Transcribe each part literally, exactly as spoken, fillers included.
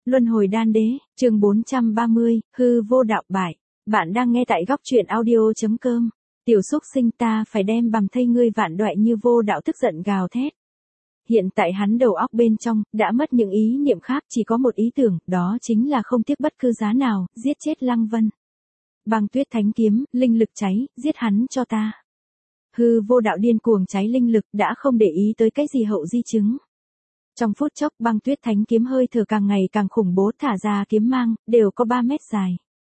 Luân hồi đan đế, chương bốn trăm ba mươi, hư vô đạo bại. Bạn đang nghe tại góc truyện audio.com. Tiểu xúc sinh, ta phải đem bằm thây ngươi vạn đoại như vô đạo tức giận gào thét. Hiện tại hắn đầu óc bên trong, đã mất những ý niệm khác, chỉ có một ý tưởng, đó chính là không tiếc bất cứ giá nào, giết chết Lăng Vân. Băng tuyết thánh kiếm, linh lực cháy, giết hắn cho ta. Hư vô đạo điên cuồng cháy linh lực, đã không để ý tới cái gì hậu di chứng. Trong phút chốc, băng tuyết thánh kiếm hơi thở càng ngày càng khủng bố, thả ra kiếm mang, đều có ba mét dài.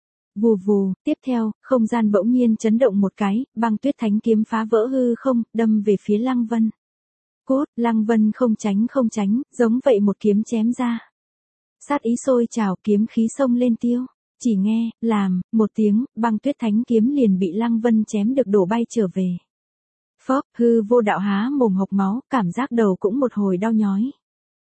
Vù vù, tiếp theo, không gian bỗng nhiên chấn động một cái, băng tuyết thánh kiếm phá vỡ hư không, đâm về phía Lăng Vân. Cốt, Lăng Vân không tránh không tránh, giống vậy một kiếm chém ra. Sát ý sôi trào, kiếm khí xông lên tiêu. Chỉ nghe, làm, một tiếng, băng tuyết thánh kiếm liền bị Lăng Vân chém được đổ bay trở về. Phốc, hư vô đạo há mồm hộc máu, cảm giác đầu cũng một hồi đau nhói.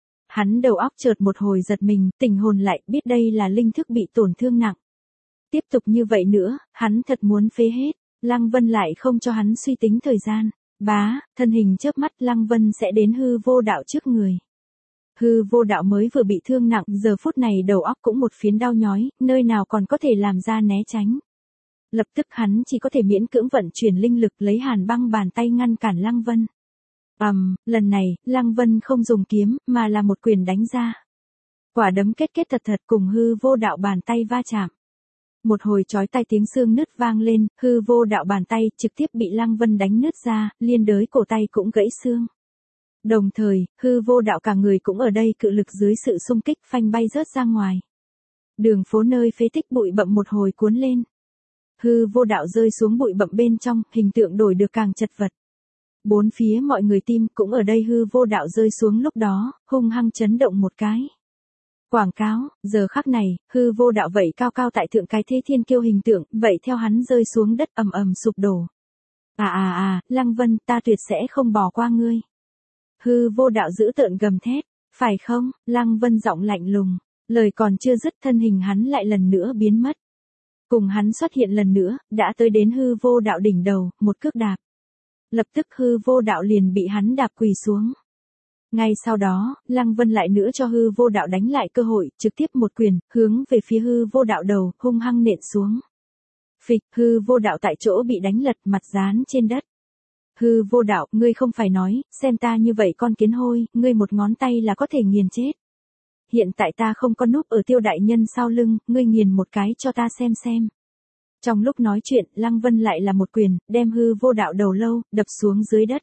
Hắn đầu óc chợt một hồi giật mình, tỉnh hồn lại, biết đây là linh thức bị tổn thương nặng. Tiếp tục như vậy nữa, hắn thật muốn phế hết. Lăng Vân lại không cho hắn suy tính thời gian. Bá, thân hình chớp mắt, Lăng Vân sẽ đến hư vô đạo trước người. Hư vô đạo mới vừa bị thương nặng, giờ phút này đầu óc cũng một phiến đau nhói, nơi nào còn có thể làm ra né tránh. Lập tức hắn chỉ có thể miễn cưỡng vận chuyển linh lực, lấy hàn băng bàn tay ngăn cản Lăng Vân. Ầm, um, lần này, Lăng Vân không dùng kiếm, mà là một quyền đánh ra. Quả đấm kết kết thật thật cùng hư vô đạo bàn tay va chạm. Một hồi chói tai tiếng xương nứt vang lên, hư vô đạo bàn tay trực tiếp bị Lăng Vân đánh nứt ra, liên đới cổ tay cũng gãy xương. Đồng thời, hư vô đạo cả người cũng ở đây cự lực dưới sự xung kích phanh bay rớt ra ngoài. Đường phố nơi phế tích bụi bặm một hồi cuốn lên. Hư vô đạo rơi xuống bụi bặm bên trong, hình tượng đổi được càng chật vật. Bốn phía mọi người tim cũng ở đây hư vô đạo rơi xuống lúc đó, hung hăng chấn động một cái. Quảng cáo, giờ khắc này, hư vô đạo vậy cao cao tại thượng cái thế thiên kiêu hình tượng, vậy theo hắn rơi xuống đất ầm ầm sụp đổ. À à à, Lăng Vân, ta tuyệt sẽ không bỏ qua ngươi. Hư vô đạo giữ tợn gầm thét, phải không? Lăng Vân giọng lạnh lùng, lời còn chưa dứt thân hình hắn lại lần nữa biến mất. Cùng hắn xuất hiện lần nữa, đã tới đến hư vô đạo đỉnh đầu, một cước đạp. Lập tức hư vô đạo liền bị hắn đạp quỳ xuống. Ngay sau đó, Lăng Vân lại nữa cho hư vô đạo đánh lại cơ hội, trực tiếp một quyền, hướng về phía hư vô đạo đầu, hung hăng nện xuống. Phịch, hư vô đạo tại chỗ bị đánh lật, mặt dán trên đất. Hư vô đạo, ngươi không phải nói, xem ta như vậy con kiến hôi, ngươi một ngón tay là có thể nghiền chết. Hiện tại ta không có núp ở Tiêu đại nhân sau lưng, ngươi nghiền một cái cho ta xem xem. Trong lúc nói chuyện, Lăng Vân lại là một quyền, đem hư vô đạo đầu lâu, đập xuống dưới đất.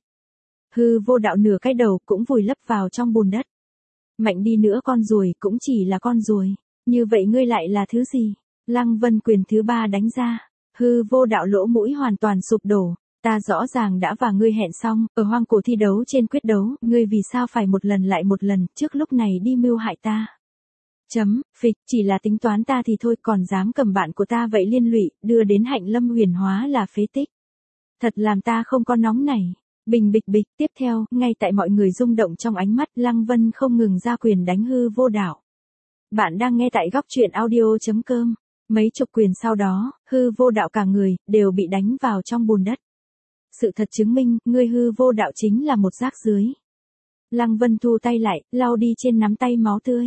Hư vô đạo nửa cái đầu cũng vùi lấp vào trong bùn đất. Mạnh đi nữa con ruồi cũng chỉ là con ruồi. Như vậy ngươi lại là thứ gì? Lăng Vân quyền thứ ba đánh ra. Hư vô đạo lỗ mũi hoàn toàn sụp đổ. Ta rõ ràng đã và ngươi hẹn xong, ở hoang cổ thi đấu trên quyết đấu, ngươi vì sao phải một lần lại một lần, trước lúc này đi mưu hại ta. Chấm, phịch, chỉ là tính toán ta thì thôi, còn dám cầm bạn của ta vậy liên lụy, đưa đến Hạnh Lâm huyền hóa là phế tích. Thật làm ta không có nóng này. Bình bịch bịch, tiếp theo, ngay tại mọi người rung động trong ánh mắt, Lăng Vân không ngừng ra quyền đánh hư vô đạo. Bạn đang nghe tại góc truyện audio.com. Mấy chục quyền sau đó, hư vô đạo cả người, đều bị đánh vào trong bùn đất. Sự thật chứng minh, ngươi hư vô đạo chính là một rác rưới. Lăng Vân thu tay lại, lau đi trên nắm tay máu tươi.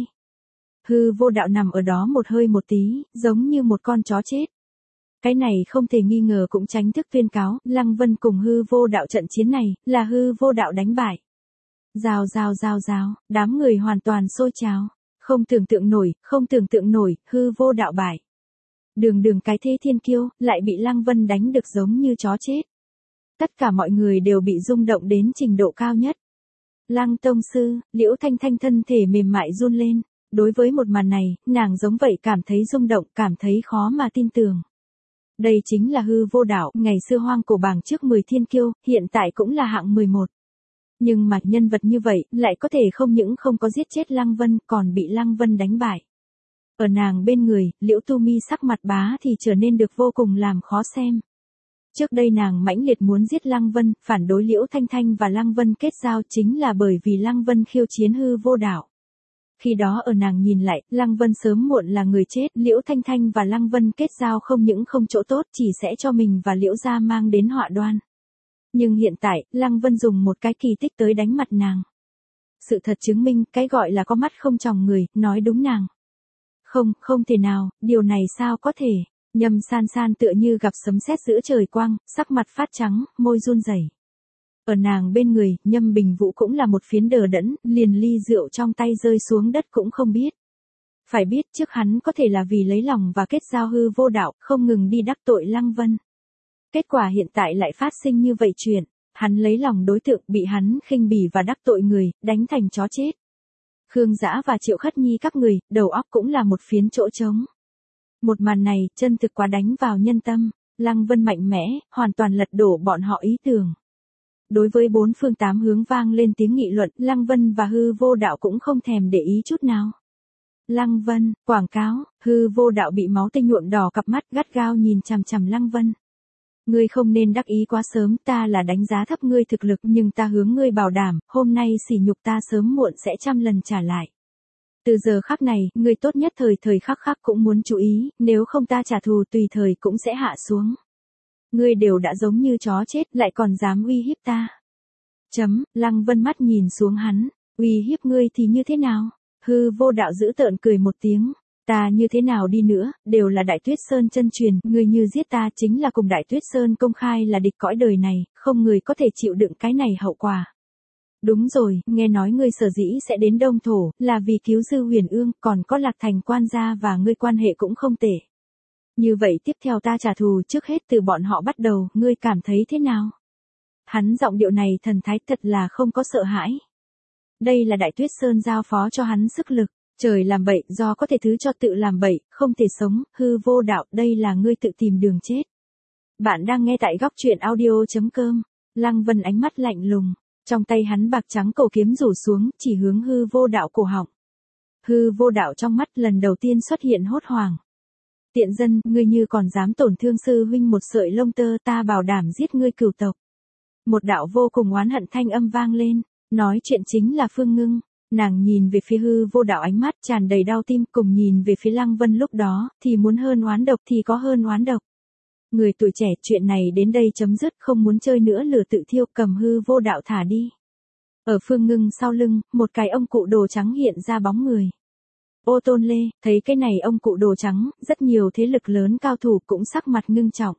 Hư vô đạo nằm ở đó một hơi một tí, giống như một con chó chết. Cái này không thể nghi ngờ cũng tránh thức tuyên cáo, Lăng Vân cùng hư vô đạo trận chiến này, là hư vô đạo đánh bại. Rào rào rào rào, đám người hoàn toàn sôi trào. Không tưởng tượng nổi, không tưởng tượng nổi, hư vô đạo bại. Đường đường cái thế thiên kiêu, lại bị Lăng Vân đánh được giống như chó chết. Tất cả mọi người đều bị rung động đến trình độ cao nhất. Lăng tông sư, Liễu Thanh Thanh thân thể mềm mại run lên. Đối với một màn này, nàng giống vậy cảm thấy rung động, cảm thấy khó mà tin tưởng. Đây chính là hư vô đạo, ngày xưa hoang cổ bảng trước mười thiên kiêu, hiện tại cũng là hạng mười một. Nhưng mà nhân vật như vậy, lại có thể không những không có giết chết Lăng Vân, còn bị Lăng Vân đánh bại. Ở nàng bên người, Liễu Tu Mi sắc mặt bá thì trở nên được vô cùng làm khó xem. Trước đây nàng mãnh liệt muốn giết Lăng Vân, phản đối Liễu Thanh Thanh và Lăng Vân kết giao chính là bởi vì Lăng Vân khiêu chiến hư vô đạo. Khi đó ở nàng nhìn lại, Lăng Vân sớm muộn là người chết, Liễu Thanh Thanh và Lăng Vân kết giao không những không chỗ tốt, chỉ sẽ cho mình và Liễu gia mang đến họa đoan. Nhưng hiện tại, Lăng Vân dùng một cái kỳ tích tới đánh mặt nàng. Sự thật chứng minh, cái gọi là có mắt không tròng người, nói đúng nàng. Không, không thể nào, điều này sao có thể. Nhâm San San tựa như gặp sấm sét giữa trời quang, sắc mặt phát trắng, môi run rẩy. Ở nàng bên người, Nhâm Bình Vũ cũng là một phiến đờ đẫn, liền ly rượu trong tay rơi xuống đất cũng không biết. Phải biết trước hắn có thể là vì lấy lòng và kết giao hư vô đạo, không ngừng đi đắc tội Lăng Vân. Kết quả hiện tại lại phát sinh như vậy chuyện, hắn lấy lòng đối tượng bị hắn khinh bỉ và đắc tội người, đánh thành chó chết. Khương Dã và Triệu Khất Nhi các người, đầu óc cũng là một phiến chỗ trống. Một màn này, chân thực quá đánh vào nhân tâm, Lăng Vân mạnh mẽ, hoàn toàn lật đổ bọn họ ý tưởng. Đối với bốn phương tám hướng vang lên tiếng nghị luận, Lăng Vân và hư vô đạo cũng không thèm để ý chút nào. Lăng Vân, quảng cáo, hư vô đạo bị máu tươi nhuộm đỏ cặp mắt gắt gao nhìn chằm chằm Lăng Vân. Ngươi không nên đắc ý quá sớm, ta là đánh giá thấp ngươi thực lực nhưng ta hướng ngươi bảo đảm, hôm nay sỉ nhục ta sớm muộn sẽ trăm lần trả lại. Từ giờ khắc này, ngươi tốt nhất thời thời khắc khắc cũng muốn chú ý, nếu không ta trả thù tùy thời cũng sẽ hạ xuống. Ngươi đều đã giống như chó chết lại còn dám uy hiếp ta. Chấm, Lăng Vân mắt nhìn xuống hắn, uy hiếp ngươi thì như thế nào? Hư vô đạo dữ tợn cười một tiếng. Ta như thế nào đi nữa, đều là Đại Tuyết Sơn chân truyền, ngươi như giết ta chính là cùng Đại Tuyết Sơn công khai là địch cõi đời này, không người có thể chịu đựng cái này hậu quả. Đúng rồi, nghe nói ngươi sở dĩ sẽ đến Đông Thổ, là vì cứu Dư Huyền Ương, còn có Lạc Thành quan gia và ngươi quan hệ cũng không tệ. Như vậy tiếp theo ta trả thù trước hết từ bọn họ bắt đầu, ngươi cảm thấy thế nào? Hắn giọng điệu này thần thái thật là không có sợ hãi. Đây là Đại Tuyết Sơn giao phó cho hắn sức lực. Trời làm bậy, do có thể thứ cho tự làm bậy, không thể sống, hư vô đạo, đây là ngươi tự tìm đường chết. Bạn đang nghe tại góc truyện audio chấm com. Lăng Vân ánh mắt lạnh lùng, trong tay hắn bạc trắng cổ kiếm rủ xuống, chỉ hướng hư vô đạo cổ họng. Hư vô đạo trong mắt lần đầu tiên xuất hiện hốt hoảng. Tiện dân, ngươi như còn dám tổn thương sư huynh một sợi lông tơ, ta bảo đảm giết ngươi cửu tộc. Một đạo vô cùng oán hận thanh âm vang lên, nói chuyện chính là Phương Ngưng. Nàng nhìn về phía hư vô đạo ánh mắt tràn đầy đau tim, cùng nhìn về phía Lăng Vân lúc đó, thì muốn hơn oán độc thì có hơn oán độc. Người tuổi trẻ, chuyện này đến đây chấm dứt, không muốn chơi nữa, lửa tự thiêu, cầm hư vô đạo thả đi. Ở Phương Ngưng sau lưng, một cái ông cụ đồ trắng hiện ra bóng người. Ô Tôn Lê, thấy cái này ông cụ đồ trắng, rất nhiều thế lực lớn cao thủ cũng sắc mặt ngưng trọng.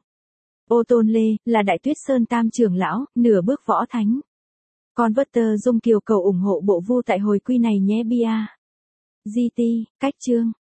Ô Tôn Lê, là Đại Tuyết Sơn tam trưởng lão, nửa bước võ thánh. Con vớt tơ dung kiều cầu ủng hộ bộ vu tại hồi quy này nhé bia. giê tê, cách chương.